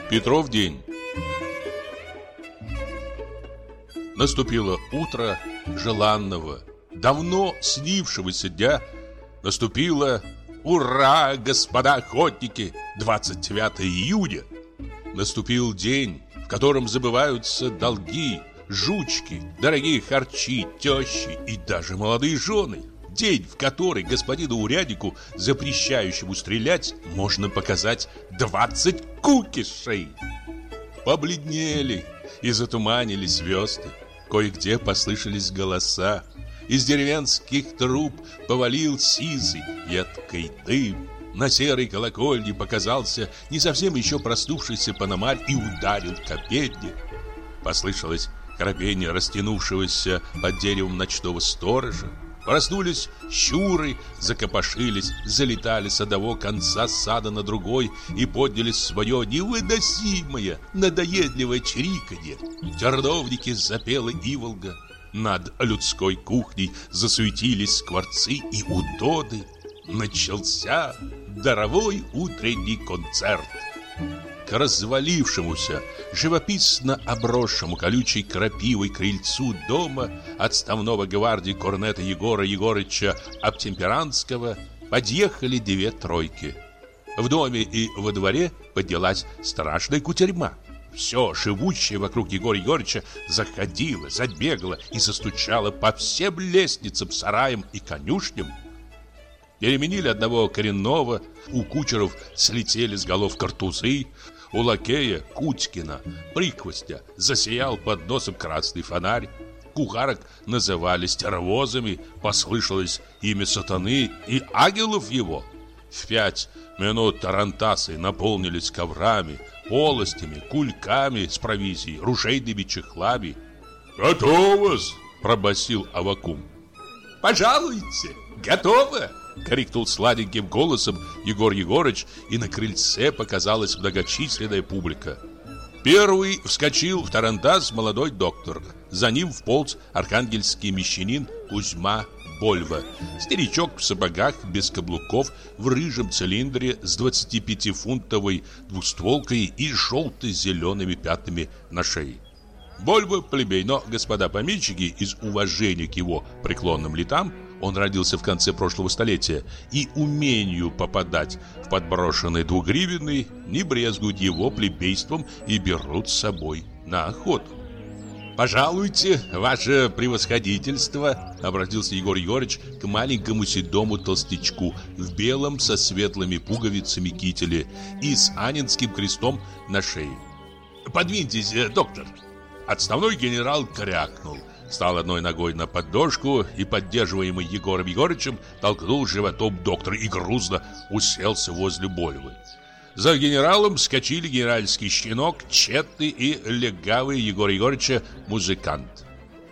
Петров день. Наступило утро желанного, давно снившегося дня. Наступило, ура, господа охотники, 29 июня. Наступил день, в котором забываются долги, жучки, дорогие харчи, тещи и даже молодые жены. День, в который господину уряднику, запрещающему стрелять, можно показать 20 кукишей. Побледнели и затуманились звезды. Кое-где послышались голоса. Из деревенских труб повалил сизый, едкий дым. На серой колокольне показался не совсем еще проснувшийся Пономарь и ударил копетни. Послышалось храпение растянувшегося под деревом ночного сторожа. Проснулись щуры, закопошились, залетали с одного конца сада на другой и подняли свое невыносимое, надоедливое чириканье. В терновнике запела иволга. Над людской кухней засуетились скворцы и удоды. Начался даровой утренний концерт. К развалившемуся, живописно обросшему колючей крапивой крыльцу дома отставного гвардии корнета Егора Егорыча Обтемперанского подъехали две тройки. В доме и во дворе поднялась страшная кутерьма. Все живущее вокруг Егора Егорыча заходило, забегало и застучало по всем лестницам, сараям и конюшням. Переменили одного коренного, у кучеров слетели с голов картузы, у лакея Кутькина, прихвостня, засиял под носом красный фонарь. Кухарок называли стервозами, послышалось имя сатаны и ангелов его. В 5 минут тарантасы наполнились коврами, полостями, кульками с провизией, ружейными чехлами. «Готово-с!» – пробасил Аввакум. «Пожалуйте, готово!» — крикнул сладеньким голосом Егор Егорыч, и на крыльце показалась многочисленная публика. Первый вскочил в тарантас молодой доктор. За ним вполз архангельский мещанин Кузьма Больва. Старичок в сапогах без каблуков, в рыжем цилиндре с 25-фунтовой двустволкой и желто-зелеными пятнами на шее. Больва плебей, но господа помещики из уважения к его преклонным летам, он родился в конце прошлого столетия, и умению попадать в подброшенные двугривенные, не брезгуют его плебейством и берут с собой на охоту. «Пожалуйте, ваше превосходительство», — обратился Егор Егорыч к маленькому седому толстячку в белом со светлыми пуговицами кителе и с анинским крестом на шее. «Подвиньтесь, доктор». Отставной генерал крякнул, встал одной ногой на подножку и, поддерживаемый Егором Егорычем, толкнул животом доктора и грузно уселся возле Больвы. За генералом вскочили генеральский щенок, тщетный и легавый Егора Егорыча музыкант.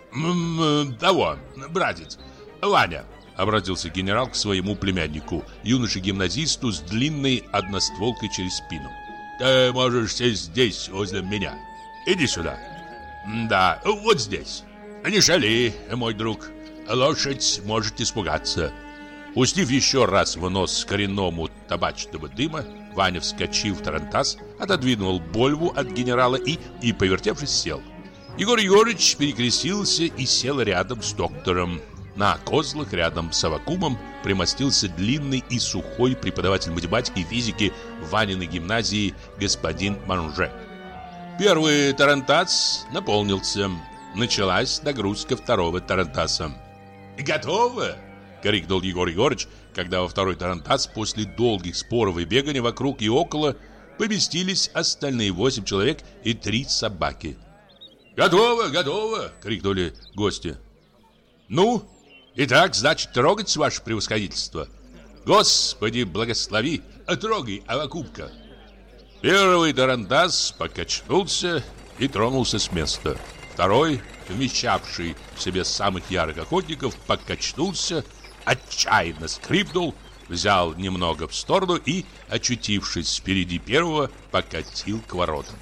«Того, братец, Ваня», — обратился генерал к своему племяннику, юноше-гимназисту с длинной одностволкой через спину. «Ты можешь сесть здесь, возле меня. Иди сюда. Да, вот здесь. Не шали, мой друг. Лошадь может испугаться». Пустив еще раз в нос коренному табачного дыма, Ваня вскочил в тарантас, отодвинул Больву от генерала и повертевшись, сел. Егор Егорыч перекрестился и сел рядом с доктором. На козлах рядом с Аввакумом примостился длинный и сухой преподаватель математики и физики Ваниной гимназии господин Манже. Первый тарантас наполнился. Началась нагрузка второго тарантаса. «Готово!» — крикнул Егор Егорыч, когда во второй тарантас после долгих споров и бегания вокруг и около поместились остальные 8 человек и 3 собаки. «Готово, готово!» — крикнули гости. «Ну, итак, значит, трогать, ваше превосходительство. Господи, благослови, трогай, Аввакумка». Первый тарантас покачнулся и тронулся с места. Второй, вмещавший в себе самых ярых охотников, покачнулся, отчаянно скрипнул, взял немного в сторону и, очутившись впереди первого, покатил к воротам.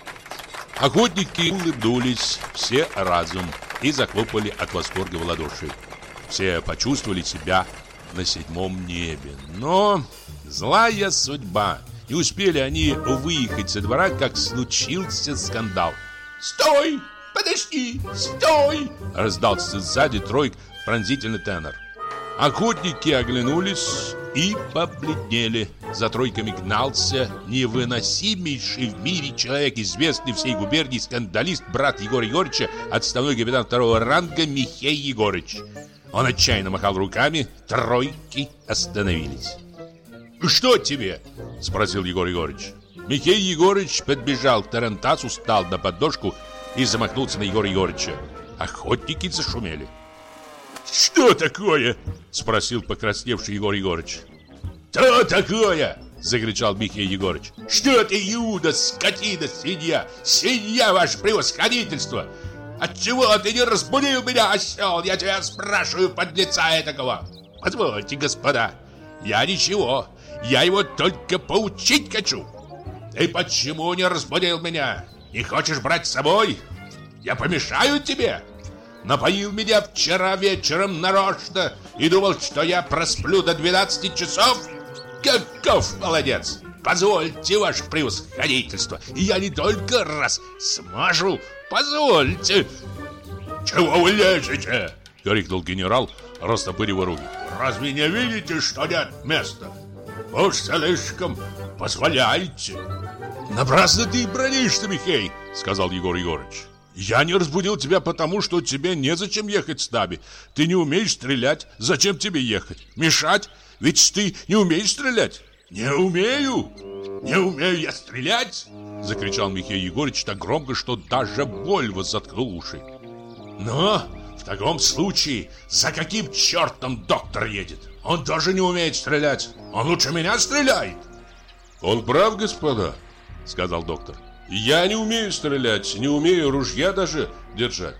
Охотники улыбнулись все разом и захлопали от восторга в ладоши. Все почувствовали себя на 7-м небе. Но злая судьба Не успели они выехать со двора, как случился скандал. «Стой! Подожди! Стой!» Раздался сзади тройк пронзительный тенор. Охотники оглянулись и побледнели. За тройками гнался невыносимейший в мире человек, известный всей губернии скандалист, брат Егора Егорыча, отставной капитан второго ранга Михей Егорыч. Он отчаянно махал руками, тройки остановились. «Что тебе?» – спросил Егор Егорыч. Михей Егорыч подбежал к тарантасу, встал на подножку и замахнулся на Егора Егорыча. Охотники зашумели. «Что такое?» – спросил покрасневший Егор Егорыч. «Что такое?» – закричал Михей Егорыч. «Что ты, Иуда, скотина, свинья? Свинья, ваше превосходительство! Отчего ты не разбудил меня, осел? Я тебя спрашиваю, подлеца этакого! Позвольте, господа, я ничего, я его только поучить хочу! Ты почему не разбудил меня? Не хочешь брать с собой? Я помешаю тебе? Напоил меня вчера вечером нарочно и думал, что я просплю до 12 часов? Каков молодец! Позвольте, ваше превосходительство, я не только раз смажу, позвольте!» «Чего вы лезете?» — крикнул генерал, растопырив руки. «Разве не видите, что нет места? Уж слишком позволяете!» «Напрасно ты бронишься, Михей!» — сказал Егор Егорыч. «Я не разбудил тебя потому, что тебе незачем ехать с нами. Ты не умеешь стрелять. Зачем тебе ехать? Мешать? Ведь ты не умеешь стрелять». «Не умею! Не умею я стрелять!» — закричал Михей Егорыч так громко, что даже Вольво заткнул уши. «Но в таком случае за каким чертом доктор едет? Он тоже не умеет стрелять. Он лучше меня стреляет!» «Он прав, господа», — сказал доктор. «Я не умею стрелять, не умею ружья даже держать.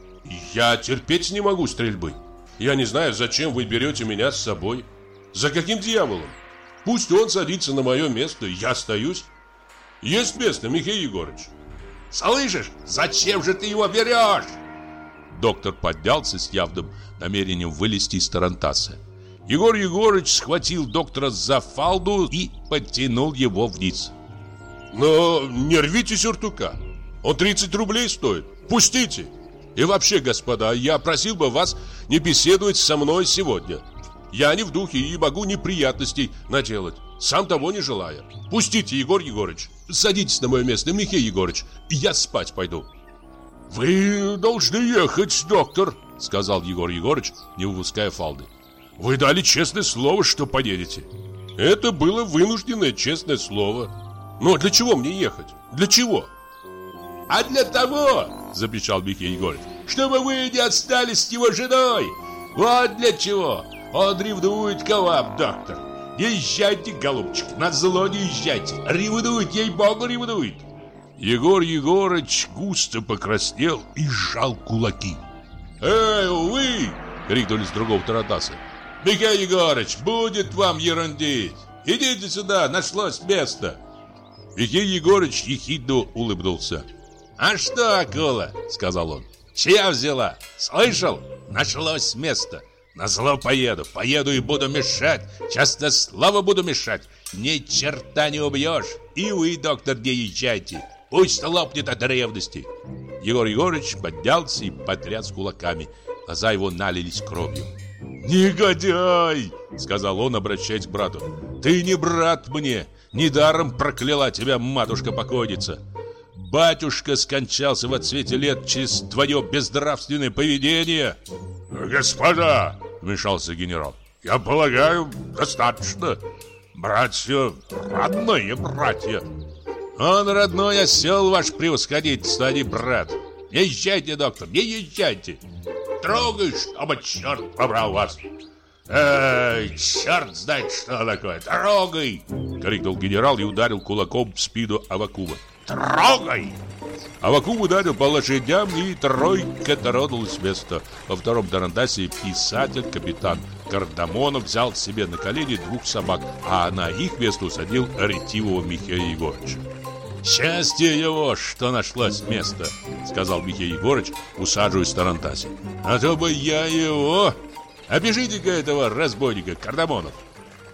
Я терпеть не могу стрельбы. Я не знаю, зачем вы берете меня с собой. За каким дьяволом? Пусть он садится на мое место, я остаюсь. Есть место, Михей Егорыч». «Слышишь, зачем же ты его берешь?» Доктор поднялся с явным намерением вылезти из тарантаса. Егор Егорыч схватил доктора за фалду и подтянул его вниз. «Но не рвите сюртука. Он 30 рублей стоит. Пустите. И вообще, господа, я просил бы вас не беседовать со мной сегодня. Я не в духе и могу неприятностей наделать, сам того не желая. Пустите, Егор Егорыч. Садитесь на мое место, Михей Егорыч. Я спать пойду». «Вы должны ехать, доктор», — сказал Егор Егорыч, не выпуская фалды. «Вы дали честное слово, что поедете». «Это было вынужденное честное слово. Но для чего мне ехать? Для чего?» «А для того, — запричал Михей Егорыч, — чтобы вы не остались с его женой. Вот для чего. Он ревнует к вам, доктор. Не езжайте, голубчик, назло не езжайте. Ревнует, ей-богу, ревнует». Егор Егорыч густо покраснел и сжал кулаки. «Эй, вы! — крикнули с другого тарантаса. — Михей Егорыч, будет вам ерундить. Идите сюда, нашлось место». Михей Егорыч ехидно улыбнулся. «А что, акула? — сказал он. — Чья взяла? Слышал? Нашлось место. Назло поеду и буду мешать. Честное слово, буду мешать. Ни черта не убьешь. И вы, доктор, не езжайте. Пусть лопнет от ревности». Егор Егорыч поднялся и потряс кулаками. Глаза его налились кровью. «Негодяй!» — сказал он, обращаясь к брату. «Ты не брат мне. Недаром прокляла тебя матушка-покойница. Батюшка скончался в отсвете лет через твое безнравственное поведение». «Господа!» — вмешался генерал. «Я полагаю, достаточно. Братья, родные братья». «Он родной осел, ваше превосходительство, а не брат. Не езжайте, доктор, не езжайте. Трогай, чтобы черт побрал вас. Эй, черт знает, что такое. Трогай!» — крикнул генерал и ударил кулаком в спину Аввакума. «Трогай!» Аввакум ударил по лошадям, и тройка тронулась с места. Во втором тарантасе писатель, капитан Кардамонов взял себе на колени 2 собак, а на их место усадил ретивого Михея Егорыча. «Счастье его, что нашлось место», — сказал Михей Егорыч, усаживаясь в тарантасе. «А то бы я его... Опишите-ка этого разбойника, Кардамонов».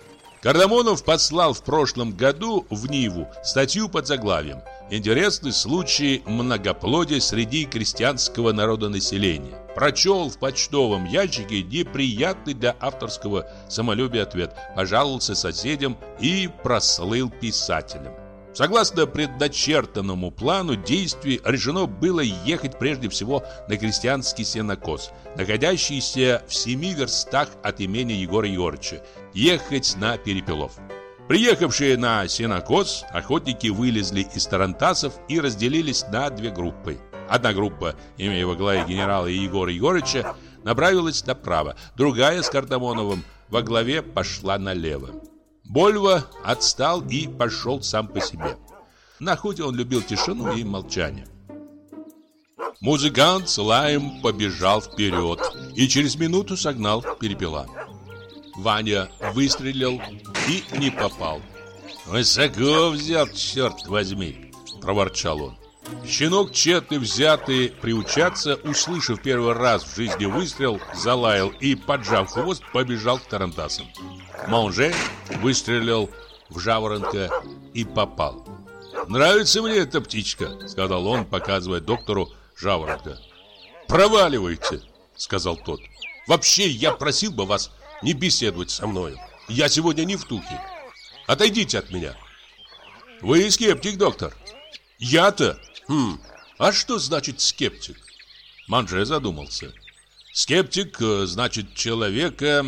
Кардамонов послал в прошлом году в Ниву статью под заглавием «Интересный случай многоплодия среди крестьянского народонаселения». Прочел в почтовом ящике неприятный для авторского самолюбия ответ, пожаловался соседям и прослыл писателем. Согласно предначертанному плану действий, решено было ехать прежде всего на крестьянский сенокос, находящийся в 7 верстах от имени Егора Егорыча, ехать на Перепелов. Приехавшие на сенокос, охотники вылезли из тарантасов и разделились на 2 группы. Одна группа, имея во главе генерала Егора Егорыча, направилась направо, другая с Кардамоновым во главе пошла налево. Больва отстал и пошел сам по себе. На охоте он любил тишину и молчание. Музыкант с лаем побежал вперед и через минуту согнал Перепела. Ваня выстрелил и не попал. «Высоко взял, черт возьми!» – проворчал он. Щенок, тщетно взятый приучаться, услышав первый раз в жизни выстрел, залаял и, поджав хвост, побежал к тарантасам. Монже выстрелил в жаворонка и попал. «Нравится мне эта птичка», — сказал он, показывая доктору жаворонка. «Проваливайте», — сказал тот. «Вообще, я просил бы вас не беседовать со мною. Я сегодня не в духе. Отойдите от меня». «Вы скептик, доктор». «Я-то? А что значит скептик?» Монже задумался. «Скептик, значит, человека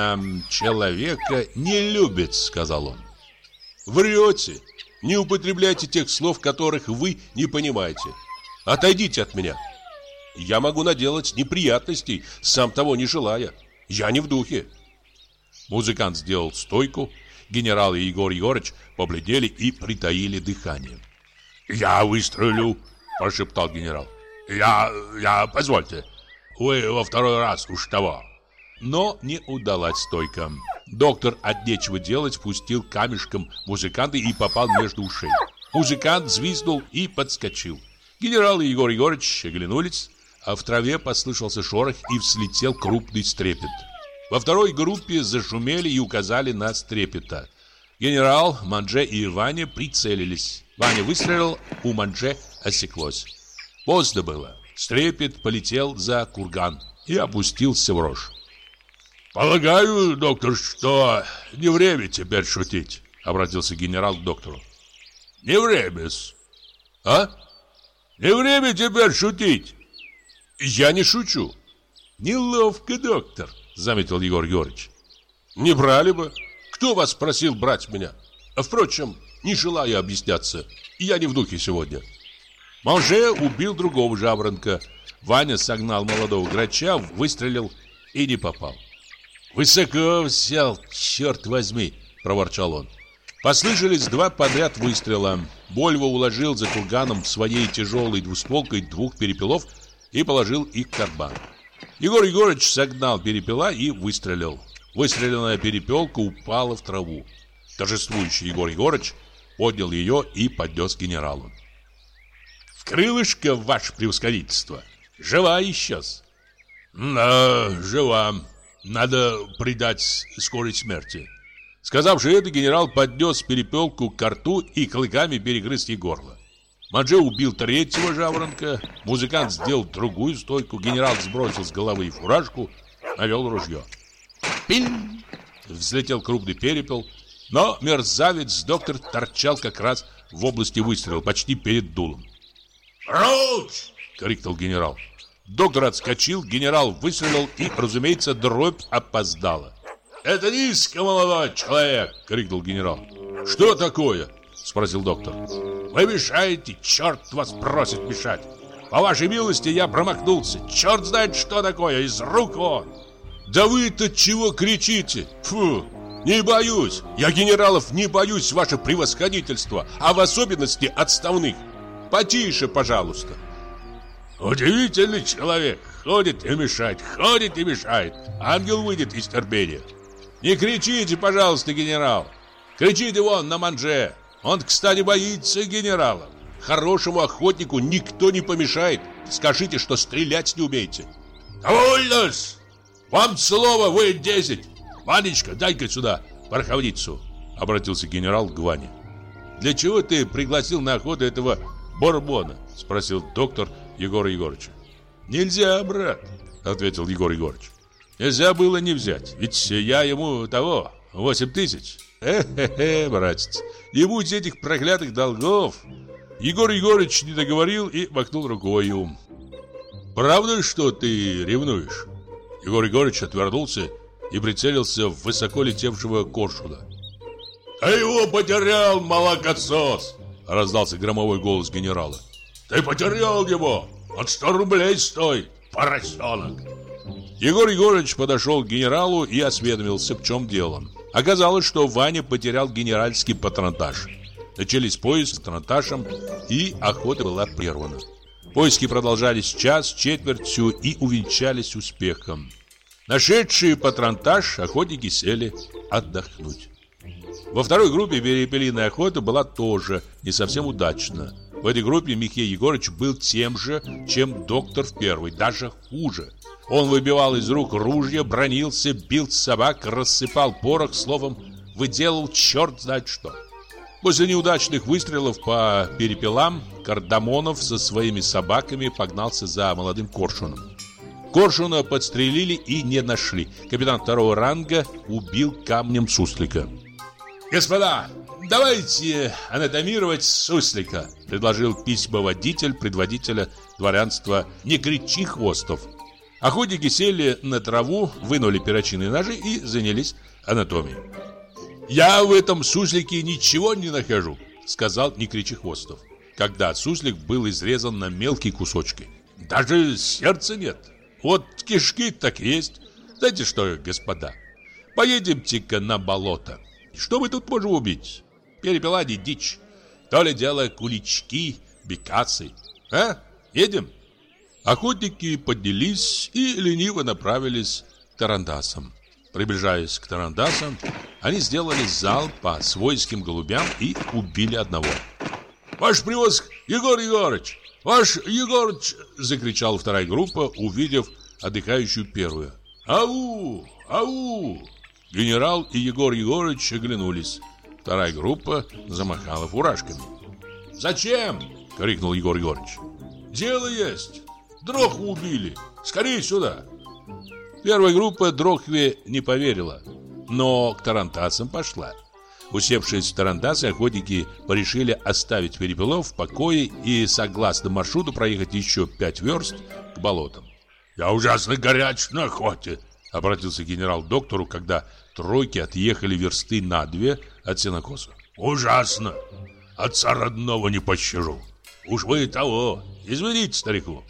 не любит», — сказал он. «Врете. Не употребляйте тех слов, которых вы не понимаете. Отойдите от меня. Я могу наделать неприятностей, сам того не желая. Я не в духе». Музыкант сделал стойку. Генерал и Егор Егорыч побледнели и притаили дыхание. «Я выстрелю», — прошептал генерал. Позвольте. Вы во второй раз уж того». Но не удалась стойка. Доктор от нечего делать пустил камешком музыканта и попал между ушей. Музыкант взвизгнул и подскочил. Генерал и Егор Егорыч оглянулись, а в траве послышался шорох и взлетел крупный стрепет. Во второй группе зашумели и указали на стрепета. Генерал, Монже и Ваня прицелились. Ваня выстрелил, у Монже осеклось. Поздно было. Стрепет полетел за курган и опустился в рожь. «Полагаю, доктор, что не время теперь шутить», — обратился генерал к доктору. «Не время-с». «А? Не время теперь шутить». «Я не шучу». «Неловко, доктор», — заметил Егор Егорыч. «Не брали бы. Кто вас просил брать меня? Впрочем, не желаю объясняться. Я не в духе сегодня». Монже убил другого жаворонка. Ваня согнал молодого грача, выстрелил и не попал. «Высоко взял, черт возьми!» – проворчал он. Послышались 2 подряд выстрела. Больва уложил за курганом своей тяжелой двустволкой 2 перепелов и положил их в карман. Егор Егорыч согнал перепела и выстрелил. Выстреленная перепелка упала в траву. Торжествующий Егор Егорыч поднял ее и поднес генералу. «Крылышко, ваше превосходительство, жива еще-с». «Да, жива. Надо придать скорой смерти». Сказавши это, генерал поднес перепелку к рту и клыками перегрыз ей горло. Монже убил 3-го жаворонка. Музыкант сделал другую стойку. Генерал сбросил с головы фуражку, навел ружье. Пиль! Взлетел крупный перепел, но мерзавец-доктор торчал как раз в области выстрела, почти перед дулом. «Прочь!» — крикнул генерал. Доктор отскочил, генерал выстрелил и, разумеется, дробь опоздала. «Это низко, молодой человек!» — крикнул генерал. «Что такое?» — спросил доктор. «Вы мешаете, черт вас просит мешать! По вашей милости я промахнулся, черт знает что такое, из рук вон!» «Да вы-то чего кричите? Фу! Не боюсь! Я генералов не боюсь, ваше превосходительство, а в особенности отставных! Потише, пожалуйста!» «Удивительный человек! Ходит и мешает, ходит и мешает! Ангел выйдет из терпения!» «Не кричите, пожалуйста, генерал! Кричите вон на Монже! Он, кстати, боится генерала! Хорошему охотнику никто не помешает! Скажите, что стрелять не умеете!» «Довольно-с! Вам слово, вы 10! Ванечка, дай-ка сюда пороховницу! обратился генерал к Ване. «Для чего ты пригласил на охоту этого Бурбона?» Спросил доктор Егора Егорыча. «Нельзя, брат», ответил Егор Егорыч. «Нельзя было не взять, ведь я ему 8 тысяч. Братец, не будь этих проклятых долгов». Егор Егорыч не договорил и махнул рукою. «Правда, что ты ревнуешь?» Егор Егорыч отвернулся и прицелился в высоко летевшего коршуна. «Ты его потерял, молокосос!» Раздался громовой голос генерала. «Ты потерял его! От 100 рублей стоит, поросенок!» Егор Егорыч подошел к генералу и осведомился, в чем дело. Оказалось, что Ваня потерял генеральский патронтаж. Начались поиски с патронтажем, и охота была прервана. Поиски продолжались час с четвертью и увенчались успехом. Нашедшие патронтаж охотники сели отдохнуть. Во второй группе перепелиная охота была тоже не совсем удачна. В этой группе Михей Егорыч был тем же, чем доктор в первой, даже хуже. Он выбивал из рук ружья, бранился, бил собак, рассыпал порох, словом, выделал черт знает что. После неудачных выстрелов по перепелам Кардамонов со своими собаками погнался за молодым коршуном. Коршуна подстрелили и не нашли. Капитан второго ранга убил камнем суслика. «Господа, давайте анатомировать суслика», предложил письмоводитель предводителя дворянства Некричий-Хвостов. Охотники сели на траву, вынули перочинные ножи и занялись анатомией. «Я в этом суслике ничего не нахожу», сказал Некричий-Хвостов, когда суслик был изрезан на мелкие кусочки. «Даже сердца нет. Вот кишки так есть. Знаете что, господа, поедемте-ка на болото. Что мы тут можем убить? Перепела не дичь. То ли дело кулички, бекасы. А? Едем?» Охотники поднялись и лениво направились к тарантасам. Приближаясь к тарантасам, они сделали залп по свойским голубям и убили одного. «Ваш превоск, Егор Егорыч! Ваш Егорыч!» — закричала вторая группа, увидев отдыхающую первую. «Ау! Ау!» Генерал и Егор Егорыч оглянулись. Вторая группа замахала фуражками. «Зачем?» — крикнул Егор Егорыч. «Дело есть! Дрохву убили! Скорее сюда!» Первая группа Дрохве не поверила, но к тарантасам пошла. Усевшись в тарантасы, охотники порешили оставить перепелов в покое и, согласно маршруту, проехать еще 5 верст к болотам. «Я ужасно горяч на охоте», — обратился генерал к доктору, когда тройки отъехали версты на 2 от сенокоса. «Ужасно! Отца родного не пощажу. Уж вы того, извините старику».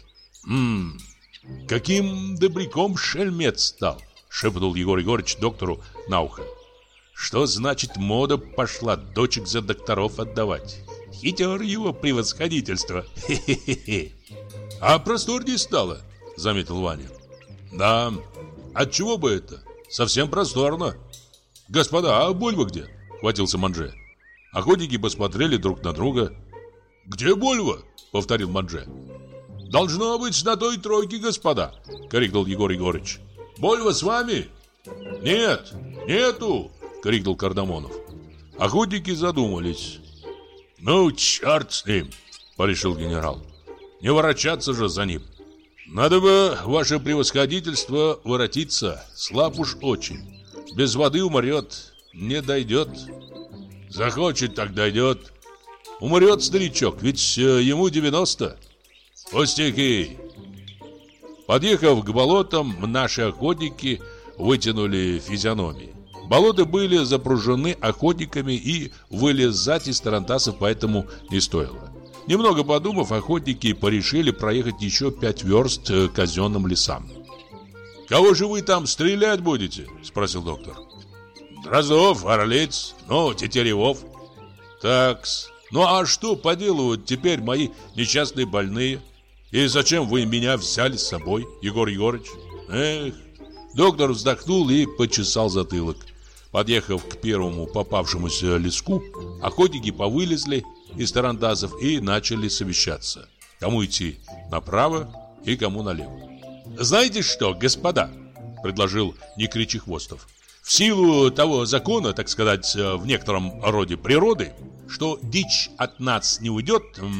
«Каким добряком шельмец стал», — шепнул Егор Егорыч доктору на ухо. «Что значит мода пошла дочек за докторов отдавать? Хитер его превосходительство. Хе-хе-хе». «А просторнее стало», — заметил Ваня. «Да, отчего бы это? Совсем просторно». «Господа, а Больва где?» — хватился Манже. Охотники посмотрели друг на друга. «Где Больва?» — повторил Манже. «Должно быть на той тройке, господа», — крикнул Егор Егорыч. «Больва с вами?» «Нет, нету», — крикнул Кардамонов. Охотники задумались. «Ну, черт с ним», — порешил генерал. «Не ворочаться же за ним. Надо бы, ваше превосходительство, воротиться. Слаб уж очень. Без воды умрет, не дойдет. Захочет, так дойдет. Умрет старичок, ведь ему 90. Пустяки». Подъехав к болотам, наши охотники вытянули физиономии. Болота были запружены охотниками, и вылезать из тарантасов поэтому не стоило. Немного подумав, охотники порешили проехать еще 5 верст к казенным лесам. «Кого же вы там стрелять будете?» — спросил доктор. «Дроздов, Орлиц, Тетеревов». «Такс. Ну а что поделывают теперь мои несчастные больные? И зачем вы меня взяли с собой, Егор Егорыч?» «Эх!» Доктор вздохнул и почесал затылок. Подъехав к первому попавшемуся леску, охотники повылезли из тарантасов и начали совещаться. Кому идти направо и кому налево. «Знаете что, господа?» — предложил Некричий-Хвостов. В силу того закона, так сказать, в некотором роде природы, что дичь от нас не уйдет,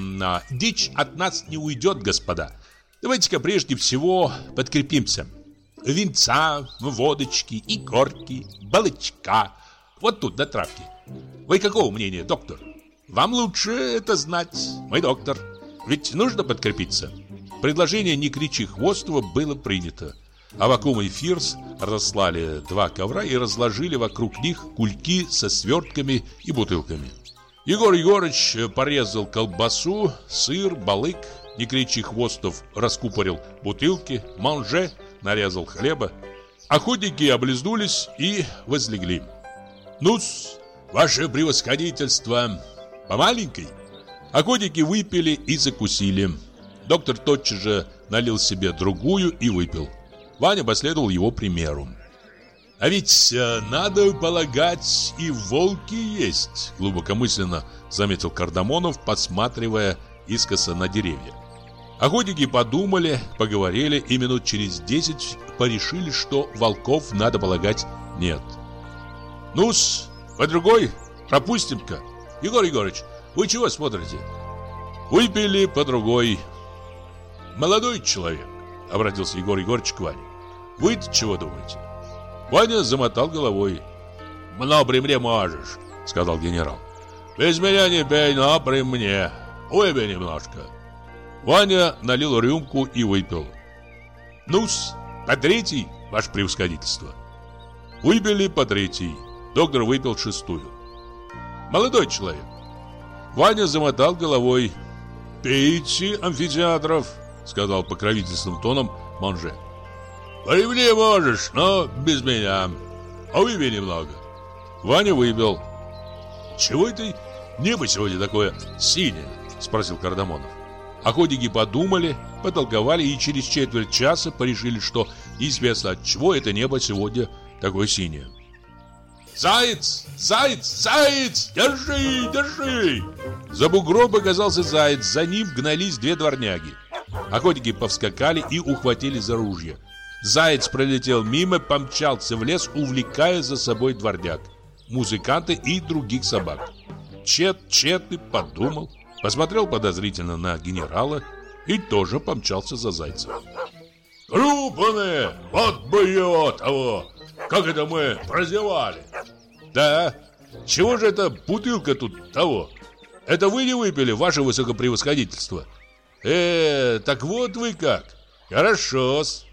господа. Давайте-ка прежде всего подкрепимся. Винца, водочки, икорки, балычка. Вот тут, на травке. Вы какого мнения, доктор? Вам лучше это знать, мой доктор. Ведь нужно подкрепиться. Предложение «Не кричи, Хвостова» было принято. Аввакум и Фирс разослали 2 ковра и разложили вокруг них кульки со свертками и бутылками. Егор Егорыч порезал колбасу, сыр, балык. Не кричи, Хвостов раскупорил бутылки. Монже нарезал хлеба. Охотники облизнулись и возлегли. Ну-с, ваше превосходительство, по маленькой. Охотники выпили и закусили. Доктор тотчас же налил себе другую и выпил. Ваня последовал его примеру. «А ведь, надо полагать, и волки есть», — глубокомысленно заметил Кардамонов, посматривая искоса на деревья. Охотники подумали, поговорили, и минут через 10 порешили, что волков, надо полагать, нет. «Ну-с, по другой пропустим-ка. Егор Егорыч, вы чего смотрите?» Выпили по другой. «Молодой человек», — обратился Егор Егорыч к Ване, — «вы-то чего думаете?» Ваня замотал головой. «Но при мне можешь», — сказал генерал. «Без меня не пей, но при мне. Выпей немножко». Ваня налил рюмку и выпил. «Ну-с, по третий, ваше превосходительство». Выпили по третий. Доктор выпил 6-ю. «Молодой человек». Ваня замотал головой. «Пейте, амфитеатров», — сказал покровительственным тоном Монже. «При мне можешь, но без меня. А выпей немного». Ваня выпил. «Чего это небо сегодня такое синее?» — спросил Кардамонов. Охотники подумали, потолковали и через четверть часа порешили, что неизвестно от чего это небо сегодня такое синее. «Заяц! Заяц! Заяц! Держи! Держи!» За бугром показался заяц, за ним гнались 2 дворняги. Охотники повскакали и ухватили за ружья. Заяц пролетел мимо, помчался в лес, увлекая за собой дворняг, музыканты и других собак. Тщетный подумал, посмотрел подозрительно на генерала и тоже помчался за зайцем. «Крупные! Вот бы его того! Как это мы прозевали!» «Да, чего же эта бутылка тут того? Это вы не выпили, ваше высокопревосходительство?» Так вот вы как! Хорошо-с!»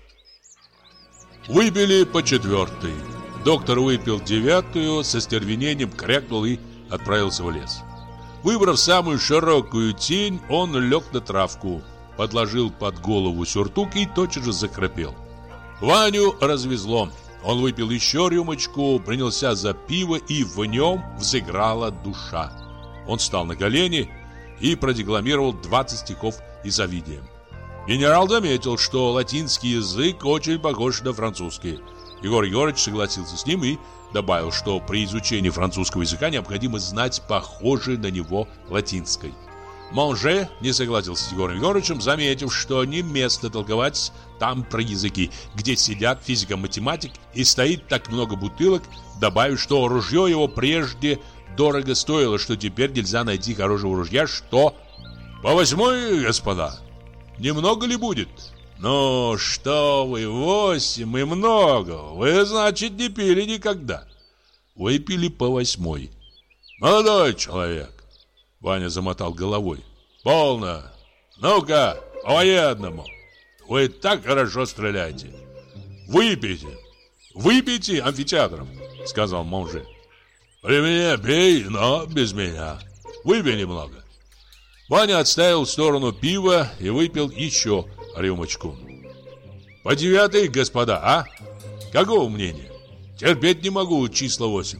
Выпили по 4-й. Доктор выпил 9-ю, со стервенением крякнул и отправился в лес. Выбрав самую широкую тень, он лег на травку, подложил под голову сюртук и тотчас же захрапел. Ваню развезло. Он выпил еще рюмочку, принялся за пиво, и в нем взыграла душа. Он встал на колени и продекламировал 20 стихов из Овидия. Генерал заметил, что латинский язык очень похож на французский. Егор Егорыч согласился с ним и добавил, что при изучении французского языка необходимо знать похожий на него латинский. Монже не согласился с Егором Егорычем, заметив, что не место толковать там про языки, где сидят физико-математик и стоит так много бутылок, добавив, что ружье его прежде дорого стоило, что теперь нельзя найти хорошего ружья, что... «По 8-й, господа, немного ли будет?» «Ну, что вы, 8 и много, вы, значит, не пили никогда». Выпили по 8-й. «Молодой человек», — Ваня замотал головой, — «полно, ну-ка, по военному, вы так хорошо стреляете. Выпейте, выпейте, амфитеатров», — сказал Монже. «При мне пей, но без меня, выпей немного». Ваня отставил в сторону пива и выпил еще рюмочку. «По 9-й, господа, а? Какого мнения? Терпеть не могу числа 8.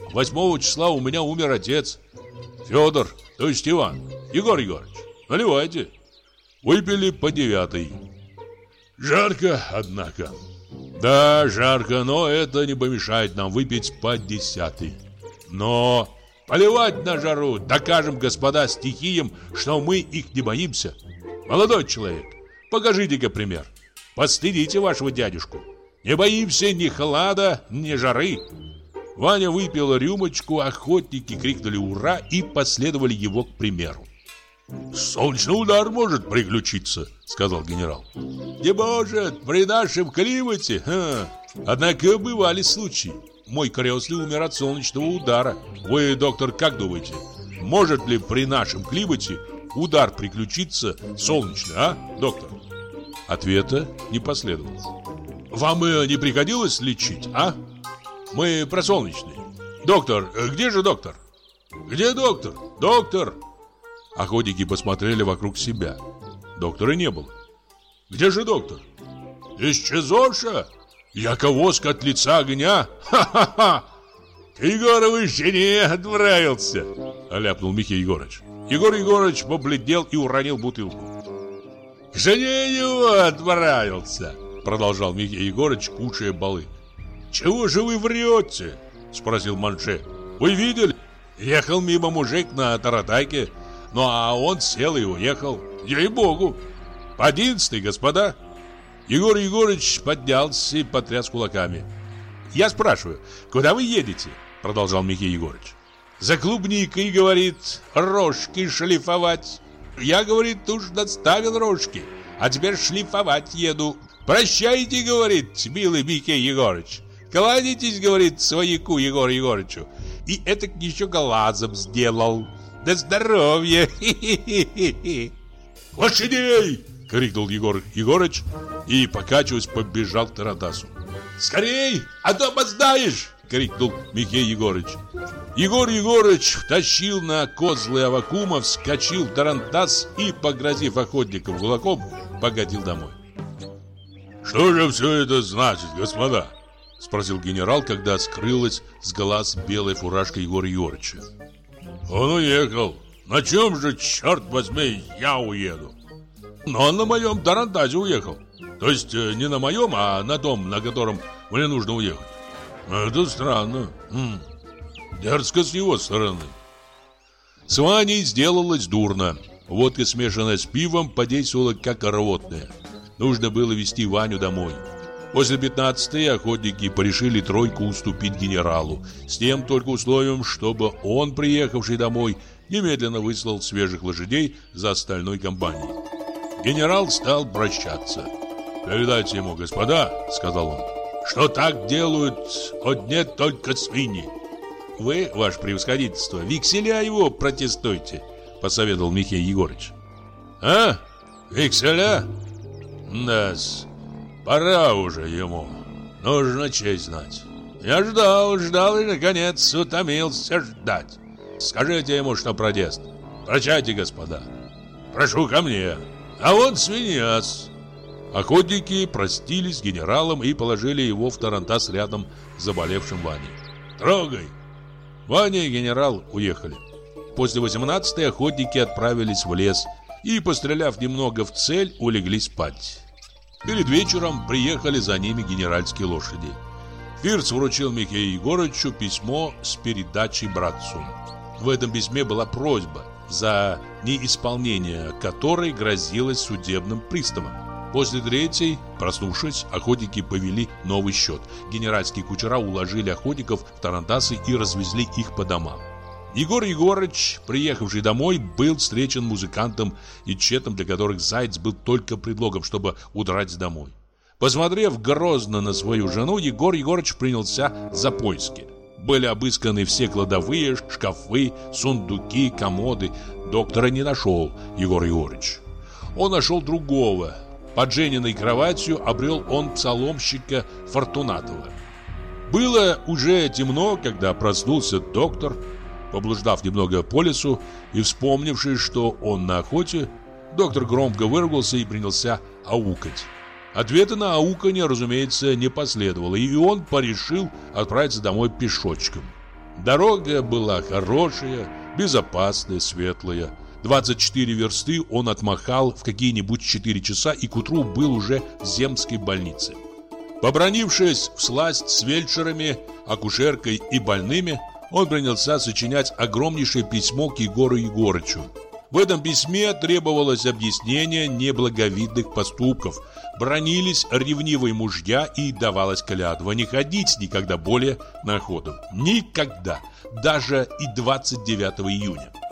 8 числа у меня умер отец. Федор, то есть Иван. Егор Егорыч, наливайте». Выпили по 9-й. «Жарко, однако». «Да, жарко, но это не помешает нам выпить по 10-й. Но поливать на жару, докажем, господа, стихиям, что мы их не боимся. Молодой человек, покажите-ка пример. Постыдите вашего дядюшку. Не боимся ни холода, ни жары. Ваня выпил рюмочку, охотники крикнули «Ура!» и последовали его к примеру. «Солнечный удар может приключиться», — сказал генерал. «Не может, при нашем климате. Однако бывали случаи. Мой крестный умер от солнечного удара. Вы, доктор, как думаете, может ли при нашем климате удар приключиться солнечный, а, доктор?» Ответа не последовало. «Вам не приходилось лечить, а? Мы про солнечный. Доктор, где же доктор? Где доктор? Доктор!» Охотники посмотрели вокруг себя. Доктора не было. «Где же доктор?» «Исчезоша? Яко воск от лица огня? Ха-ха-ха! К Егоровой жене отправился!» ляпнул Михей Егорыч. Егор Егорыч побледнел и уронил бутылку. «К жене его отправился!» продолжал Михей Егорыч, кушая балык. «Чего же вы врете?» спросил Манше. «Вы видели? Ехал мимо мужик на таратайке. Ну а он сел и уехал. Ей-богу! По 11-й, господа!» Егор Егорыч поднялся и потряс кулаками. «Я спрашиваю, куда вы едете?» продолжал Михей Егорыч. «За клубникой, говорит, рожки шлифовать. Я, говорит, уж доставил рожки, а теперь шлифовать еду. Прощайте, говорит, милый Михей Егорыч. Кладитесь, говорит, свояку Егору Егорычу. И это еще глазом сделал. До здоровья! Хи-хи-хи-хи!» «Лошадей!» — крикнул Егор Егорыч и, покачиваясь, побежал к тарантасу. «Скорей, а то опоздаешь!» — крикнул Михей Егорыч. Егор Егорыч втащил на козлы Аввакума, вскочил в тарантас и, погрозив охотникам кулаком, погатил домой. «Что же все это значит, господа?» — спросил генерал, когда скрылась с глаз белая фуражка Егора Егорыча. «Он уехал. На чем же, черт возьми, я уеду?» «Но он на моем тарантасе уехал. То есть не на моем, а на том, на котором мне нужно уехать. Это странно. Дерзко с его стороны». С Ваней сделалось дурно. Водка, смешанная с пивом, подействовала как рвотная. Нужно было везти Ваню домой. После 15-й охотники порешили тройку уступить генералу, с тем только условием, чтобы он, приехавший домой, немедленно выслал свежих лошадей за остальной компанией. Генерал стал прощаться. «Передайте ему, господа, — сказал он, — что так делают одни только свиньи». «Вы, ваше превосходительство, векселя его протестуйте, — посоветовал Михей Егорыч. «А? Векселя? Да-с. Пора уже ему. Нужно честь знать. Я ждал и, наконец, утомился ждать. Скажите ему, что протест. Прощайте, господа. Прошу ко мне. А вот свиньяс». Охотники простились с генералом и положили его в тарантас рядом с заболевшим Ваней. «Трогай!» Ваня и генерал уехали. После 18-й охотники отправились в лес и, постреляв немного в цель, улеглись спать. Перед вечером приехали за ними генеральские лошади. Фирц вручил Михею Егорычу письмо с передачей братцу. В этом письме была просьба, за неисполнение которой грозилось судебным приставом. После третьей, проснувшись, охотники повели новый счет. Генеральские кучера уложили охотников в тарантасы и развезли их по домам. Егор Егорыч, приехавший домой, был встречен музыкантом и четом, для которых заяц был только предлогом, чтобы удрать домой. Посмотрев грозно на свою жену, Егор Егорыч принялся за поиски. Были обысканы все кладовые, шкафы, сундуки, комоды. Доктора не нашел Егор Егорыч. Он нашел другого. Под Жениной кроватью обрел он псаломщика Фортунатова. Было уже темно, когда проснулся доктор. Поблуждав немного по лесу и вспомнивши, что он на охоте, доктор громко выругался и принялся аукать. Ответа на ауканье, разумеется, не последовало, и он порешил отправиться домой пешочком. Дорога была хорошая, безопасная, светлая. 24 версты он отмахал в какие-нибудь 4 часа и к утру был уже в земской больнице. Побранившись всласть с фельдшерами, акушеркой и больными, он принялся сочинять огромнейшее письмо к Егору Егорычу. В этом письме требовалось объяснение неблаговидных поступков, бранились ревнивые мужья и давалась клятва не ходить никогда более на охоту. Никогда, даже и 29 июня.